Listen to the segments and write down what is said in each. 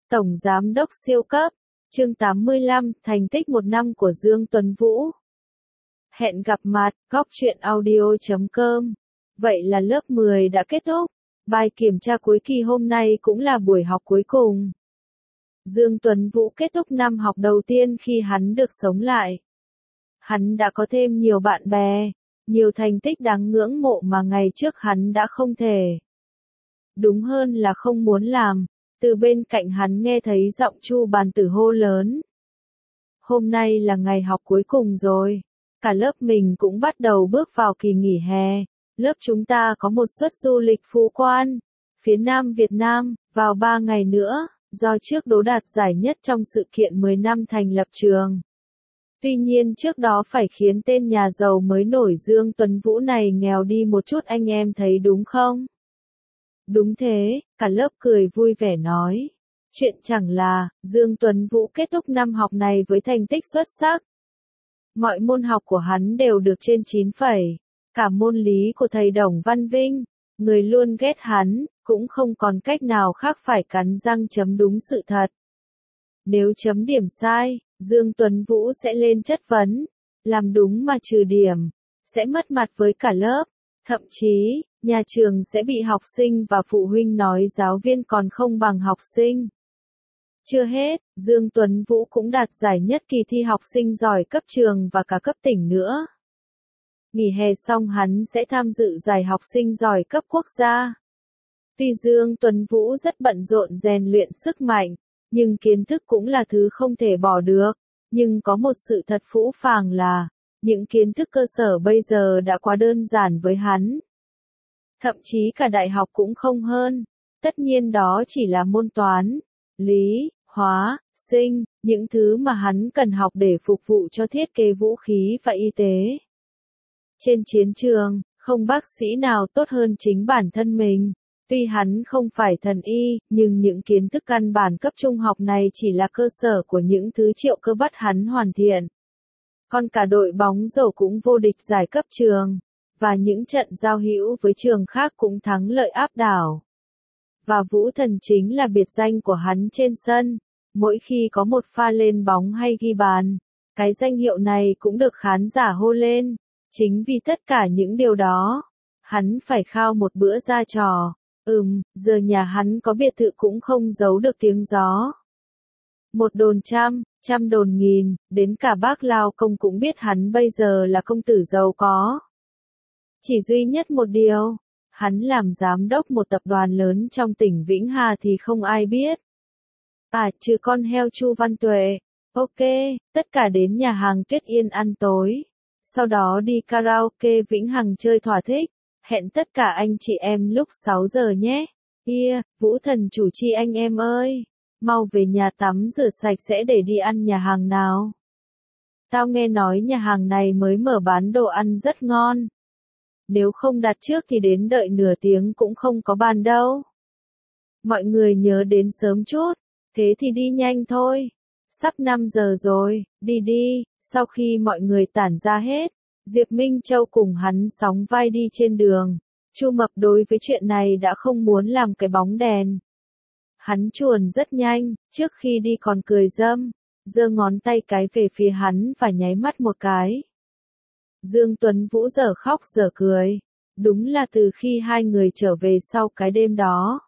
Tổng Giám đốc siêu cấp, chương 85, thành tích một năm của Dương Tuấn Vũ. Hẹn gặp mặt, góc truyện audio.com. Vậy là lớp 10 đã kết thúc, bài kiểm tra cuối kỳ hôm nay cũng là buổi học cuối cùng. Dương Tuấn Vũ kết thúc năm học đầu tiên khi hắn được sống lại. Hắn đã có thêm nhiều bạn bè, nhiều thành tích đáng ngưỡng mộ mà ngày trước hắn đã không thể. Đúng hơn là không muốn làm. Từ bên cạnh hắn nghe thấy giọng Chu Bàn Tử hô lớn. Hôm nay là ngày học cuối cùng rồi. Cả lớp mình cũng bắt đầu bước vào kỳ nghỉ hè. Lớp chúng ta có một suất du lịch Phú Quan, phía Nam Việt Nam, vào 3 ngày nữa, do trước Đỗ đạt giải nhất trong sự kiện 10 năm thành lập trường. Tuy nhiên trước đó phải khiến tên nhà giàu mới nổi Dương Tuấn Vũ này nghèo đi một chút, anh em thấy đúng không? Đúng thế, cả lớp cười vui vẻ nói. Chuyện chẳng là, Dương Tuấn Vũ kết thúc năm học này với thành tích xuất sắc. Mọi môn học của hắn đều được trên 9 phẩy. Cả môn lý của thầy Đồng Văn Vinh, người luôn ghét hắn, cũng không còn cách nào khác phải cắn răng chấm đúng sự thật. Nếu chấm điểm sai, Dương Tuấn Vũ sẽ lên chất vấn. Làm đúng mà trừ điểm, sẽ mất mặt với cả lớp. Thậm chí, nhà trường sẽ bị học sinh và phụ huynh nói giáo viên còn không bằng học sinh. Chưa hết, Dương Tuấn Vũ cũng đạt giải nhất kỳ thi học sinh giỏi cấp trường và cả cấp tỉnh nữa. Nghỉ hè xong hắn sẽ tham dự giải học sinh giỏi cấp quốc gia. Tuy Dương Tuấn Vũ rất bận rộn rèn luyện sức mạnh, nhưng kiến thức cũng là thứ không thể bỏ được. Nhưng có một sự thật phũ phàng là, những kiến thức cơ sở bây giờ đã quá đơn giản với hắn. Thậm chí cả đại học cũng không hơn. Tất nhiên đó chỉ là môn toán, lý, hóa, sinh, những thứ mà hắn cần học để phục vụ cho thiết kế vũ khí và y tế. Trên chiến trường, không bác sĩ nào tốt hơn chính bản thân mình. Tuy hắn không phải thần y, nhưng những kiến thức căn bản cấp trung học này chỉ là cơ sở của những thứ Triệu Cơ bắt hắn hoàn thiện. Còn cả đội bóng rổ cũng vô địch giải cấp trường, và những trận giao hữu với trường khác cũng thắng lợi áp đảo. Và Vũ Thần chính là biệt danh của hắn trên sân, mỗi khi có một pha lên bóng hay ghi bàn, cái danh hiệu này cũng được khán giả hô lên. Chính vì tất cả những điều đó, hắn phải khao một bữa ra trò. Giờ nhà hắn có biệt thự cũng không giấu được tiếng gió. Một đồn trăm, trăm đồn nghìn, đến cả bác Lao Công cũng biết hắn bây giờ là công tử giàu có. Chỉ duy nhất một điều, hắn làm giám đốc một tập đoàn lớn trong tỉnh Vĩnh Hà thì không ai biết. Trừ con heo Chu Văn Tuệ. Ok, tất cả đến nhà hàng Tuyết Yên ăn tối. Sau đó đi karaoke Vĩnh Hằng chơi thỏa thích. Hẹn tất cả anh chị em lúc 6 giờ nhé. Vũ Thần chủ chi anh em ơi. Mau về nhà tắm rửa sạch sẽ để đi ăn nhà hàng nào. Tao nghe nói nhà hàng này mới mở bán đồ ăn rất ngon. Nếu không đặt trước thì đến đợi nửa tiếng cũng không có bàn đâu. Mọi người nhớ đến sớm chút. Thế thì đi nhanh thôi. Sắp 5 giờ rồi, đi đi. Sau khi mọi người tản ra hết, Diệp Minh Châu cùng hắn sóng vai đi trên đường. Chu Mập đối với chuyện này đã không muốn làm cái bóng đèn. Hắn chuồn rất nhanh, trước khi đi còn cười râm, giơ ngón tay cái về phía hắn và nháy mắt một cái. Dương Tuấn Vũ dở khóc dở cười. Đúng là từ khi hai người trở về sau cái đêm đó,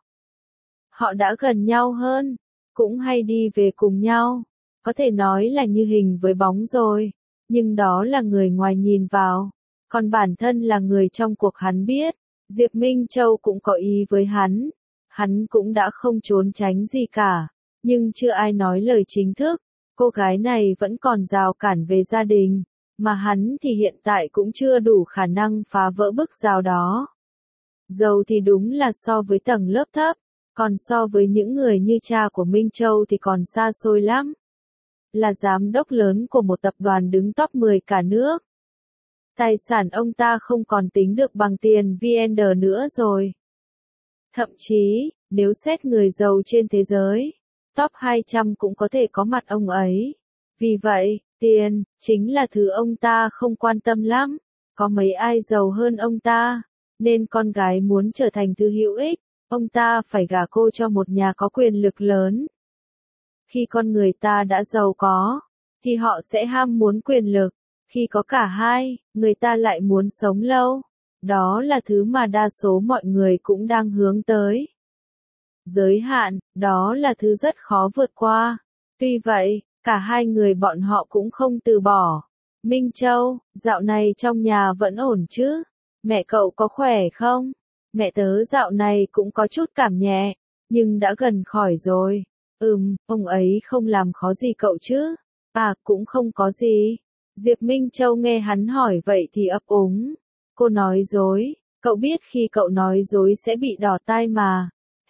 họ đã gần nhau hơn, cũng hay đi về cùng nhau. Có thể nói là như hình với bóng rồi, nhưng đó là người ngoài nhìn vào. Còn bản thân là người trong cuộc hắn biết, Diệp Minh Châu cũng có ý với hắn cũng đã không trốn tránh gì cả, nhưng chưa ai nói lời chính thức. Cô gái này vẫn còn rào cản về gia đình, mà hắn thì hiện tại cũng chưa đủ khả năng phá vỡ bức rào đó. Giàu thì đúng là so với tầng lớp thấp, còn so với những người như cha của Minh Châu thì còn xa xôi lắm. Là giám đốc lớn của một tập đoàn đứng top 10 cả nước. Tài sản ông ta không còn tính được bằng tiền VN nữa rồi. Thậm chí, nếu xét người giàu trên thế giới, top 200 cũng có thể có mặt ông ấy. Vì vậy, tiền, chính là thứ ông ta không quan tâm lắm. Có mấy ai giàu hơn ông ta, nên con gái muốn trở thành thứ hữu ích, ông ta phải gả cô cho một nhà có quyền lực lớn. Khi con người ta đã giàu có, thì họ sẽ ham muốn quyền lực. Khi có cả hai, người ta lại muốn sống lâu. Đó là thứ mà đa số mọi người cũng đang hướng tới. Giới hạn, đó là thứ rất khó vượt qua. Tuy vậy, cả hai người bọn họ cũng không từ bỏ. Minh Châu, dạo này trong nhà vẫn ổn chứ? Mẹ cậu có khỏe không? Mẹ tớ dạo này cũng có chút cảm nhẹ, nhưng đã gần khỏi rồi. Ông ấy không làm khó gì cậu chứ? À, cũng không có gì. Diệp Minh Châu nghe hắn hỏi vậy thì ấp úng. Cô nói dối, cậu biết khi cậu nói dối sẽ bị đỏ tai mà.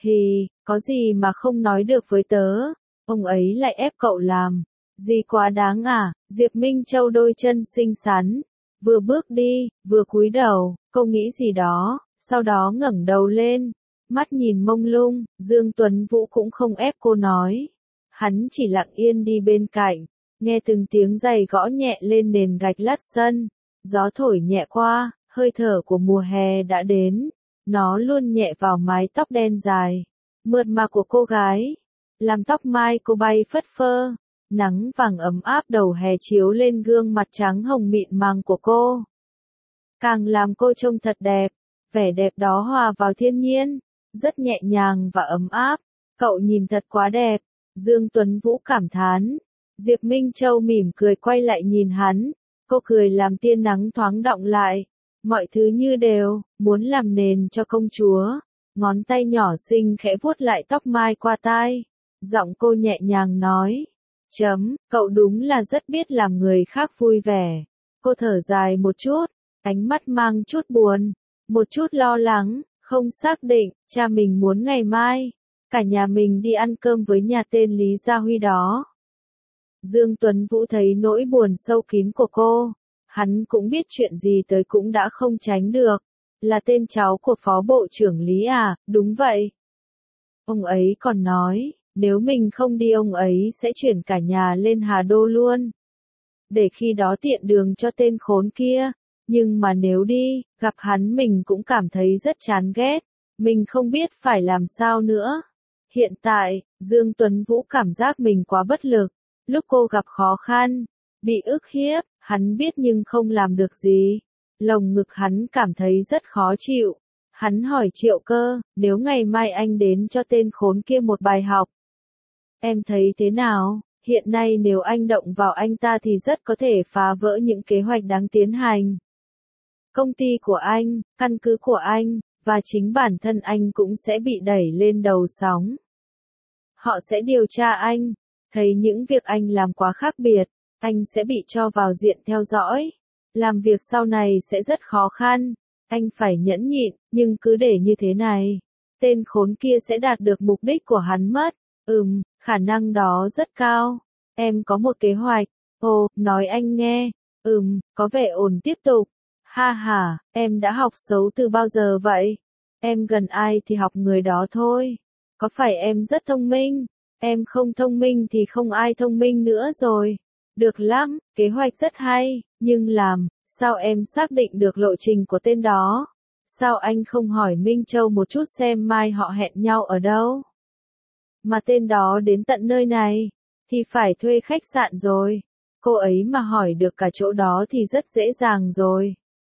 Có gì mà không nói được với tớ? Ông ấy lại ép cậu làm. Gì quá đáng à? Diệp Minh Châu đôi chân xinh xắn, vừa bước đi, vừa cúi đầu, cô nghĩ gì đó, sau đó ngẩng đầu lên, mắt nhìn mông lung. Dương Tuấn Vũ cũng không ép cô nói. Hắn chỉ lặng yên đi bên cạnh, nghe từng tiếng giày gõ nhẹ lên nền gạch lát sân. Gió thổi nhẹ qua, hơi thở của mùa hè đã đến. Nó luôn nhẹ vào mái tóc đen dài, mượt mà của cô gái, làm tóc mai cô bay phất phơ. Nắng vàng ấm áp đầu hè chiếu lên gương mặt trắng hồng mịn màng của cô, càng làm cô trông thật đẹp. Vẻ đẹp đó hòa vào thiên nhiên, rất nhẹ nhàng và ấm áp. Cậu nhìn thật quá đẹp, Dương Tuấn Vũ cảm thán. Diệp Minh Châu mỉm cười quay lại nhìn hắn, cô cười làm tia nắng thoáng đọng lại. Mọi thứ như đều, muốn làm nền cho công chúa. Ngón tay nhỏ xinh khẽ vuốt lại tóc mai qua tai. Giọng cô nhẹ nhàng nói. Cậu đúng là rất biết làm người khác vui vẻ. Cô thở dài một chút, ánh mắt mang chút buồn, một chút lo lắng, không xác định. Cha mình muốn ngày mai, cả nhà mình đi ăn cơm với nhà tên Lý Gia Huy đó. Dương Tuấn Vũ thấy nỗi buồn sâu kín của cô. Hắn cũng biết chuyện gì tới cũng đã không tránh được. Là tên cháu của Phó Bộ trưởng Lý à? Đúng vậy. Ông ấy còn nói, nếu mình không đi ông ấy sẽ chuyển cả nhà lên Hà Đô luôn. Để khi đó tiện đường cho tên khốn kia. Nhưng mà nếu đi, gặp hắn mình cũng cảm thấy rất chán ghét. Mình không biết phải làm sao nữa. Hiện tại, Dương Tuấn Vũ cảm giác mình quá bất lực. Lúc cô gặp khó khăn, bị ức hiếp, hắn biết nhưng không làm được gì. Lồng ngực hắn cảm thấy rất khó chịu. Hắn hỏi Triệu Cơ, nếu ngày mai anh đến cho tên khốn kia một bài học, em thấy thế nào? Hiện nay nếu anh động vào anh ta thì rất có thể phá vỡ những kế hoạch đáng tiến hành. Công ty của anh, căn cứ của anh, và chính bản thân anh cũng sẽ bị đẩy lên đầu sóng. Họ sẽ điều tra anh, thấy những việc anh làm quá khác biệt, anh sẽ bị cho vào diện theo dõi. Làm việc sau này sẽ rất khó khăn, anh phải nhẫn nhịn, nhưng cứ để như thế này, tên khốn kia sẽ đạt được mục đích của hắn mất. Khả năng đó rất cao. Em có một kế hoạch. Ồ, nói anh nghe. Có vẻ ổn tiếp tục. Ha ha, em đã học xấu từ bao giờ vậy? Em gần ai thì học người đó thôi. Có phải em rất thông minh? Em không thông minh thì không ai thông minh nữa rồi. Được lắm, kế hoạch rất hay, nhưng sao em xác định được lộ trình của tên đó? Sao anh không hỏi Minh Châu một chút xem mai họ hẹn nhau ở đâu? Mà tên đó đến tận nơi này, thì phải thuê khách sạn rồi. Cô ấy mà hỏi được cả chỗ đó thì rất dễ dàng rồi.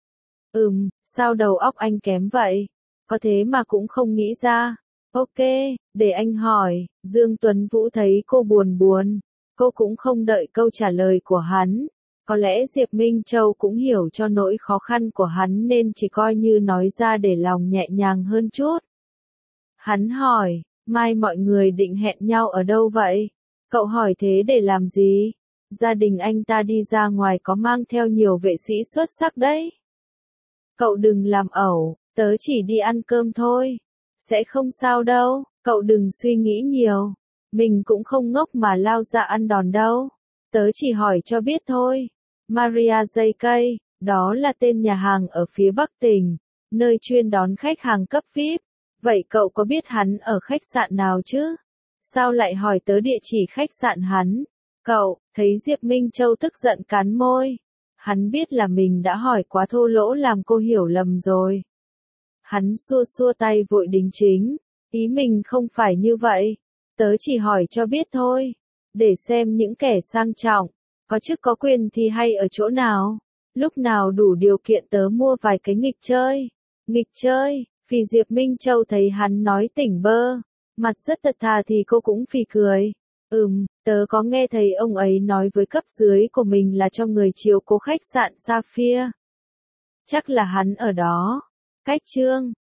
Sao đầu óc anh kém vậy? Có thế mà cũng không nghĩ ra. Ok, để anh hỏi. Dương Tuấn Vũ thấy cô buồn buồn. Cô cũng không đợi câu trả lời của hắn. Có lẽ Diệp Minh Châu cũng hiểu cho nỗi khó khăn của hắn nên chỉ coi như nói ra để lòng nhẹ nhàng hơn chút. Hắn hỏi, mai mọi người định hẹn nhau ở đâu vậy? Cậu hỏi thế để làm gì? Gia đình anh ta đi ra ngoài có mang theo nhiều vệ sĩ xuất sắc đấy. Cậu đừng làm ẩu, tớ chỉ đi ăn cơm thôi. Sẽ không sao đâu, cậu đừng suy nghĩ nhiều. Mình cũng không ngốc mà lao ra ăn đòn đâu. Tớ chỉ hỏi cho biết thôi. Maria JK, đó là tên nhà hàng ở phía Bắc tỉnh, nơi chuyên đón khách hàng cấp VIP. Vậy cậu có biết hắn ở khách sạn nào chứ? Sao lại hỏi tớ địa chỉ khách sạn hắn? Cậu, thấy Diệp Minh Châu tức giận cắn môi. Hắn biết là mình đã hỏi quá thô lỗ làm cô hiểu lầm rồi. Hắn xua xua tay vội đính chính. Ý mình không phải như vậy. Tớ chỉ hỏi cho biết thôi. để xem những kẻ sang trọng, có chức có quyền thì hay ở chỗ nào. Lúc nào đủ điều kiện tớ mua vài cái nghịch chơi. Nghịch chơi, Phì Diệp Minh Châu thấy hắn nói tỉnh bơ, mặt rất thật thà thì cô cũng phì cười. Tớ có nghe thấy ông ấy nói với cấp dưới của mình là cho người chiếu cố khách sạn Sapphire. Chắc là hắn ở đó. Cách chương